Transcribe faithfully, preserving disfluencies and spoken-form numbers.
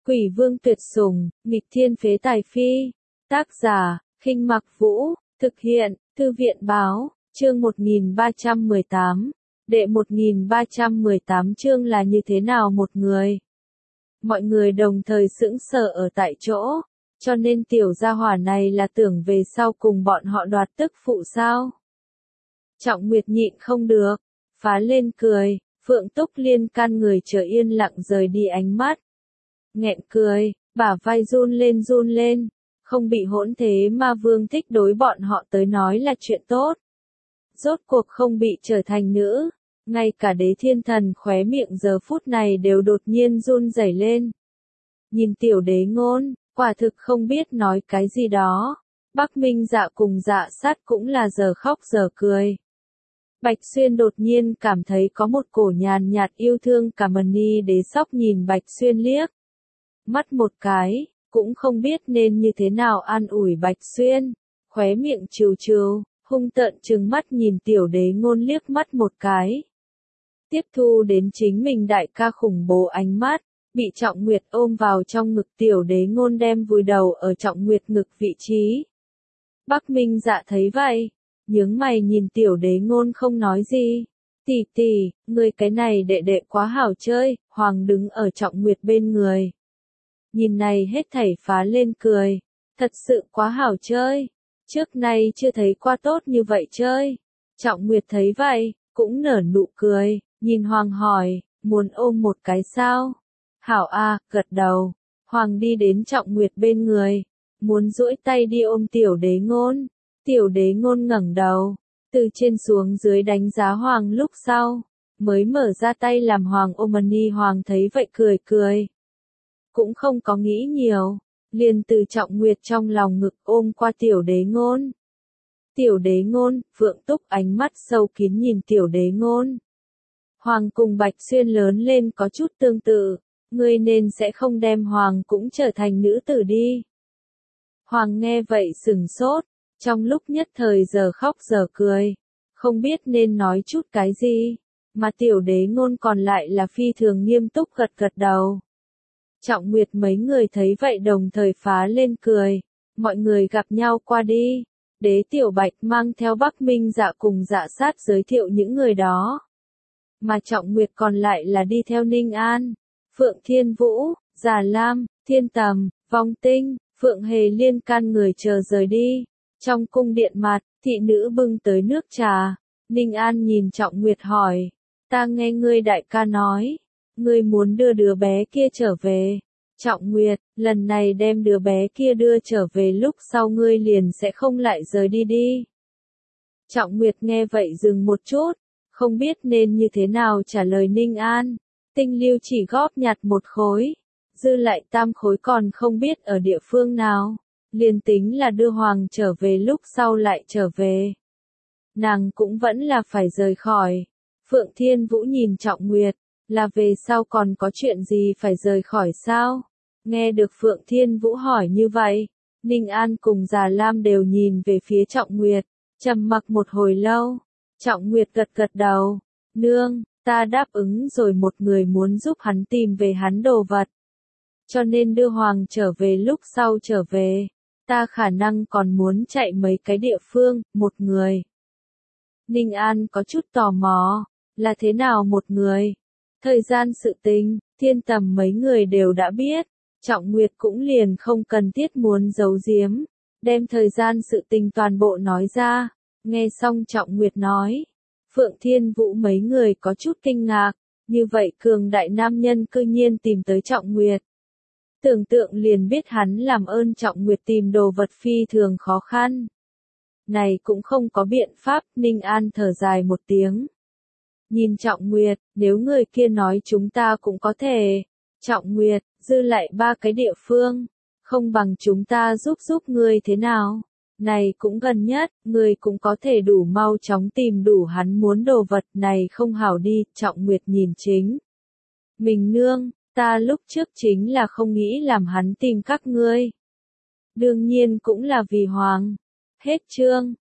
Quỷ vương tuyệt sủng, nghịch thiên phế tài phi. Tác giả, Khinh Mặc Vũ, thực hiện, Thư viện Báo, chương một nghìn ba trăm mười tám. Đệ một nghìn ba trăm mười tám chương là như thế nào một người? Mọi người đồng thời sững sờ ở tại chỗ, cho nên tiểu gia hỏa này là tưởng về sau cùng bọn họ đoạt tức phụ sao? Trọng Nguyệt nhịn không được, phá lên cười, Phượng Túc Liên can người chờ yên lặng rời đi ánh mắt. Nghẹn cười, bả vai run lên run lên, không bị hỗn thế ma vương thích đối bọn họ tới nói là chuyện tốt. Rốt cuộc không bị trở thành nữ, ngay cả Đế Thiên Thần khóe miệng giờ phút này đều đột nhiên run rẩy lên. Nhìn tiểu đế ngôn, quả thực không biết nói cái gì đó. Bắc Minh Dạ cùng Dạ Sát cũng là giờ khóc giờ cười. Bạch Xuyên đột nhiên cảm thấy có một cổ nhàn nhạt yêu thương cả mần ni đế sóc nhìn Bạch Xuyên liếc. Mắt một cái, cũng không biết nên như thế nào an ủi Bạch Xuyên, khóe miệng trừ trừ, hung tợn trừng mắt nhìn tiểu đế ngôn liếc mắt một cái. Tiếp thu đến chính mình đại ca khủng bố ánh mắt, bị Trọng Nguyệt ôm vào trong ngực tiểu đế ngôn đem vùi đầu ở Trọng Nguyệt ngực vị trí. Bắc Minh Dạ thấy vậy, nhướng mày nhìn tiểu đế ngôn không nói gì. Tỷ tỷ, người cái này đệ đệ quá hảo chơi, Hoàng đứng ở Trọng Nguyệt bên người. Nhìn này hết thảy phá lên cười, thật sự quá hảo chơi, trước nay chưa thấy qua tốt như vậy chơi. Trọng Nguyệt thấy vậy, cũng nở nụ cười, nhìn Hoàng hỏi, muốn ôm một cái sao? Hảo a, gật đầu. Hoàng đi đến Trọng Nguyệt bên người, muốn duỗi tay đi ôm tiểu đế ngôn. Tiểu đế ngôn ngẩng đầu, từ trên xuống dưới đánh giá Hoàng lúc sau, mới mở ra tay làm Hoàng ôm ni. Hoàng thấy vậy cười cười, cũng không có nghĩ nhiều, liền từ Trọng Nguyệt trong lòng ngực ôm qua tiểu đế ngôn. Tiểu đế ngôn, Phượng Túc ánh mắt sâu kín nhìn tiểu đế ngôn. Hoàng cùng Bạch Xuyên lớn lên có chút tương tự, ngươi nên sẽ không đem Hoàng cũng trở thành nữ tử đi. Hoàng nghe vậy sừng sốt, trong lúc nhất thời giờ khóc giờ cười, không biết nên nói chút cái gì, mà tiểu đế ngôn còn lại là phi thường nghiêm túc gật gật đầu. Trọng Nguyệt mấy người thấy vậy đồng thời phá lên cười, mọi người gặp nhau qua đi. Đế Tiểu Bạch mang theo Bắc Minh Dạ cùng Dạ Sát giới thiệu những người đó. Mà Trọng Nguyệt còn lại là đi theo Ninh An, Phượng Thiên Vũ, Già Lam, Thiên Tầm, Vong Tinh, Phượng Hề Liên can người chờ rời đi. Trong cung điện mặt, thị nữ bưng tới nước trà. Ninh An nhìn Trọng Nguyệt hỏi, ta nghe ngươi đại ca nói, ngươi muốn đưa đứa bé kia trở về. Trọng Nguyệt, lần này đem đứa bé kia đưa trở về lúc sau ngươi liền sẽ không lại rời đi đi. Trọng Nguyệt nghe vậy dừng một chút, không biết nên như thế nào trả lời Ninh An. Tinh lưu chỉ góp nhặt một khối, dư lại tam khối còn không biết ở địa phương nào, liền tính là đưa Hoàng trở về lúc sau lại trở về. Nàng cũng vẫn là phải rời khỏi. Phượng Thiên Vũ nhìn Trọng Nguyệt, là về sau còn có chuyện gì phải rời khỏi sao? Nghe được Phượng Thiên Vũ hỏi như vậy, Ninh An cùng Già Lam đều nhìn về phía Trọng Nguyệt, trầm mặc một hồi lâu. Trọng Nguyệt gật gật đầu, nương, ta đáp ứng rồi một người muốn giúp hắn tìm về hắn đồ vật. Cho nên đưa Hoàng trở về lúc sau trở về, ta khả năng còn muốn chạy mấy cái địa phương, một người. Ninh An có chút tò mò, là thế nào một người? Thời gian sự tình, Thiên Tầm mấy người đều đã biết, Trọng Nguyệt cũng liền không cần thiết muốn giấu giếm, đem thời gian sự tình toàn bộ nói ra. Nghe xong Trọng Nguyệt nói, Phượng Thiên Vũ mấy người có chút kinh ngạc, như vậy cường đại nam nhân cư nhiên tìm tới Trọng Nguyệt. Tưởng tượng liền biết hắn làm ơn Trọng Nguyệt tìm đồ vật phi thường khó khăn. Này cũng không có biện pháp, Ninh An thở dài một tiếng. Nhìn Trọng Nguyệt, nếu người kia nói chúng ta cũng có thể. Trọng Nguyệt, dư lại ba cái địa phương, không bằng chúng ta giúp giúp ngươi thế nào? Này cũng gần nhất, ngươi cũng có thể đủ mau chóng tìm đủ hắn muốn đồ vật này không hảo đi. Trọng Nguyệt nhìn chính mình nương, ta lúc trước chính là không nghĩ làm hắn tìm các ngươi. Đương nhiên cũng là vì Hoàng. Hết chương.